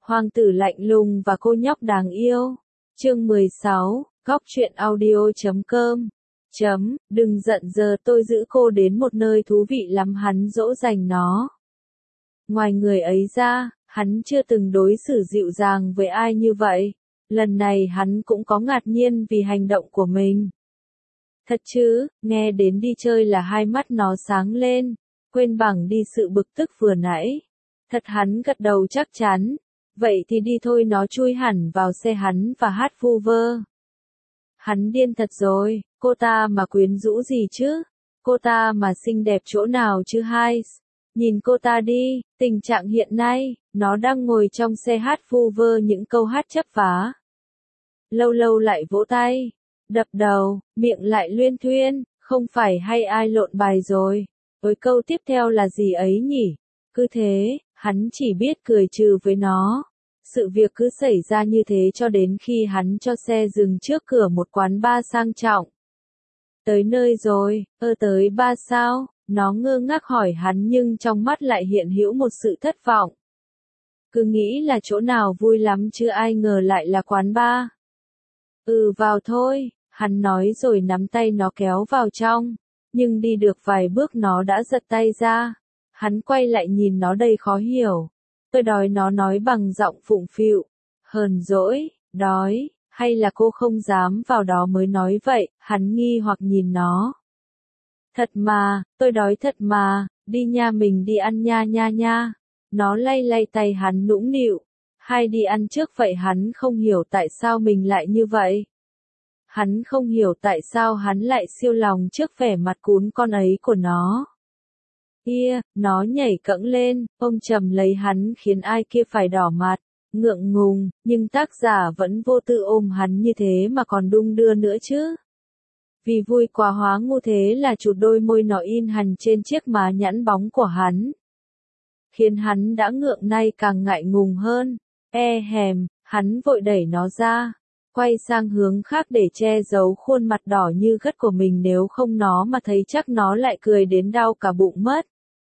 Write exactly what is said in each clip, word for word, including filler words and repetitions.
Hoàng tử lạnh lùng và cô nhóc đáng yêu. Chương mười sáu, góc truyện audio chấm com. Chấm, đừng giận giờ tôi giữ cô đến một nơi thú vị lắm, hắn dỗ dành nó. Ngoài người ấy ra, hắn chưa từng đối xử dịu dàng với ai như vậy. Lần này hắn cũng có ngạc nhiên vì hành động của mình. Thật chứ, nghe đến đi chơi là hai mắt nó sáng lên, quên bằng đi sự bực tức vừa nãy. Thật, hắn gật đầu chắc chắn. Vậy thì đi thôi, nó chui hẳn vào xe hắn và hát vu vơ. Hắn điên thật rồi, cô ta mà quyến rũ gì chứ? Cô ta mà xinh đẹp chỗ nào chứ hai? Nhìn cô ta đi, tình trạng hiện nay, nó đang ngồi trong xe hát vu vơ những câu hát chấp vá. Lâu lâu lại vỗ tay, đập đầu, miệng lại luyên thuyên, không phải hay ai lộn bài rồi. Với câu tiếp theo là gì ấy nhỉ? Cứ thế, hắn chỉ biết cười trừ với nó. Sự việc cứ xảy ra như thế cho đến khi hắn cho xe dừng trước cửa một quán bar sang trọng. Tới nơi rồi, ơ tới bar sao? Nó ngơ ngác hỏi hắn nhưng trong mắt lại hiện hữu một sự thất vọng. Cứ nghĩ là chỗ nào vui lắm chứ ai ngờ lại là quán bar. Ừ, vào thôi, hắn nói rồi nắm tay nó kéo vào trong. Nhưng đi được vài bước nó đã giật tay ra. Hắn quay lại nhìn nó đầy khó hiểu. Tôi đói, nó nói bằng giọng phụng phịu. Hờn dỗi, đói, hay là cô không dám vào đó mới nói vậy? Hắn nghi hoặc nhìn nó. Thật mà, tôi đói thật mà, đi nha, mình đi ăn nha nha nha. Nó lay lay tay hắn nũng nịu. Hay đi ăn trước vậy? Hắn không hiểu tại sao mình lại như vậy. Hắn không hiểu tại sao hắn lại siêu lòng trước vẻ mặt cún con ấy của nó. Kia, nó nhảy cẫng lên, ôm chầm lấy hắn khiến ai kia phải đỏ mặt, ngượng ngùng, nhưng tác giả vẫn vô tư ôm hắn như thế mà còn đung đưa nữa chứ. Vì vui quá hóa ngu thế là chụp đôi môi nó in hằn trên chiếc má nhẵn bóng của hắn. Khiến hắn đã ngượng nay càng ngại ngùng hơn. E hèm, hắn vội đẩy nó ra, quay sang hướng khác để che giấu khuôn mặt đỏ như gất của mình, nếu không nó mà thấy chắc nó lại cười đến đau cả bụng mất.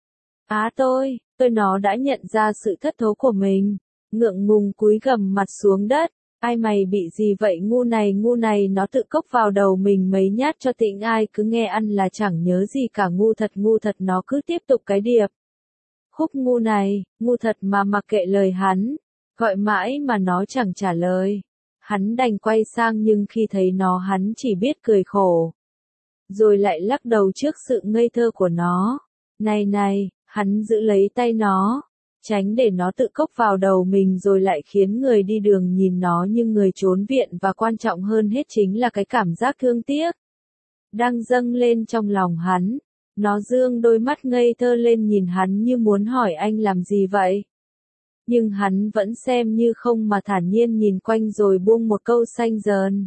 Á tôi, tôi nó đã nhận ra sự thất thố của mình, ngượng ngùng cúi gằm mặt xuống đất. Ai mày bị gì vậy? Ngu này ngu này, nó tự cốc vào đầu mình mấy nhát cho tịnh, ai cứ nghe ăn là chẳng nhớ gì cả, ngu thật ngu thật. Nó cứ tiếp tục cái điệp khúc ngu này, ngu thật mà mặc kệ lời hắn, gọi mãi mà nó chẳng trả lời. Hắn đành quay sang nhưng khi thấy nó hắn chỉ biết cười khổ. Rồi lại lắc đầu trước sự ngây thơ của nó. Này này, hắn giữ lấy tay nó, tránh để nó tự cốc vào đầu mình rồi lại khiến người đi đường nhìn nó như người trốn viện, và quan trọng hơn hết chính là cái cảm giác thương tiếc đang dâng lên trong lòng hắn. Nó dương đôi mắt ngây thơ lên nhìn hắn như muốn hỏi anh làm gì vậy? Nhưng hắn vẫn xem như không mà thản nhiên nhìn quanh rồi buông một câu xanh dờn.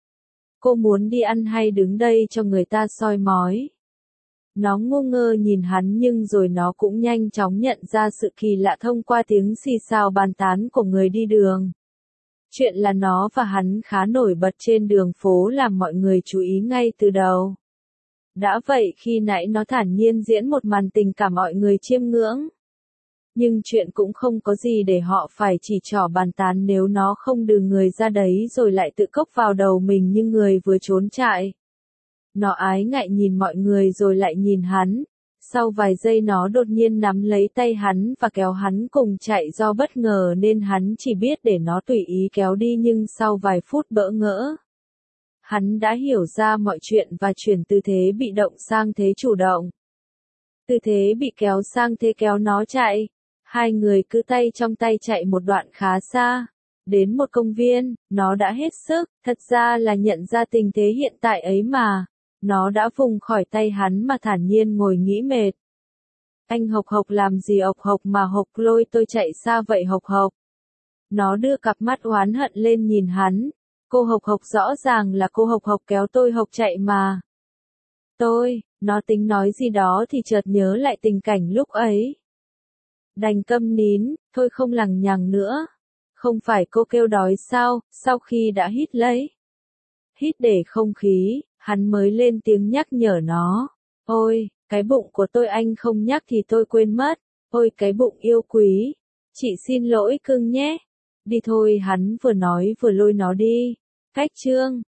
Cô muốn đi ăn hay đứng đây cho người ta soi mói? Nó ngu ngơ nhìn hắn nhưng rồi nó cũng nhanh chóng nhận ra sự kỳ lạ thông qua tiếng xì xào bàn tán của người đi đường. Chuyện là nó và hắn khá nổi bật trên đường phố làm mọi người chú ý ngay từ đầu. Đã vậy khi nãy nó thản nhiên diễn một màn tình cảm mọi người chiêm ngưỡng. Nhưng chuyện cũng không có gì để họ phải chỉ trỏ bàn tán nếu nó không đừ người ra đấy rồi lại tự cốc vào đầu mình như người vừa trốn trại. Nó ái ngại nhìn mọi người rồi lại nhìn hắn. Sau vài giây nó đột nhiên nắm lấy tay hắn và kéo hắn cùng chạy, do bất ngờ nên hắn chỉ biết để nó tùy ý kéo đi, nhưng sau vài phút bỡ ngỡ, hắn đã hiểu ra mọi chuyện và chuyển từ thế bị động sang thế chủ động. Từ thế bị kéo sang thế kéo nó chạy. Hai người cứ tay trong tay chạy một đoạn khá xa. Đến một công viên, nó đã hết sức, thật ra là nhận ra tình thế hiện tại ấy mà. Nó đã vùng khỏi tay hắn mà thản nhiên ngồi nghĩ mệt. Anh Hộc Hộc làm gì ộc hộc mà hộc lôi tôi chạy xa vậy Hộc Hộc? Nó đưa cặp mắt oán hận lên nhìn hắn. Cô Hộc Hộc, rõ ràng là cô Hộc Hộc kéo tôi Hộc chạy mà. Tôi, nó tính nói gì đó thì chợt nhớ lại tình cảnh lúc ấy. Đành câm nín, thôi không lằng nhằng nữa. Không phải cô kêu đói sao? Sau khi đã hít lấy, hít để không khí, hắn mới lên tiếng nhắc nhở nó. Ôi, cái bụng của tôi anh không nhắc thì tôi quên mất. Ôi cái bụng yêu quý. Chị xin lỗi cưng nhé. Đi thôi, hắn vừa nói vừa lôi nó đi. Cách chương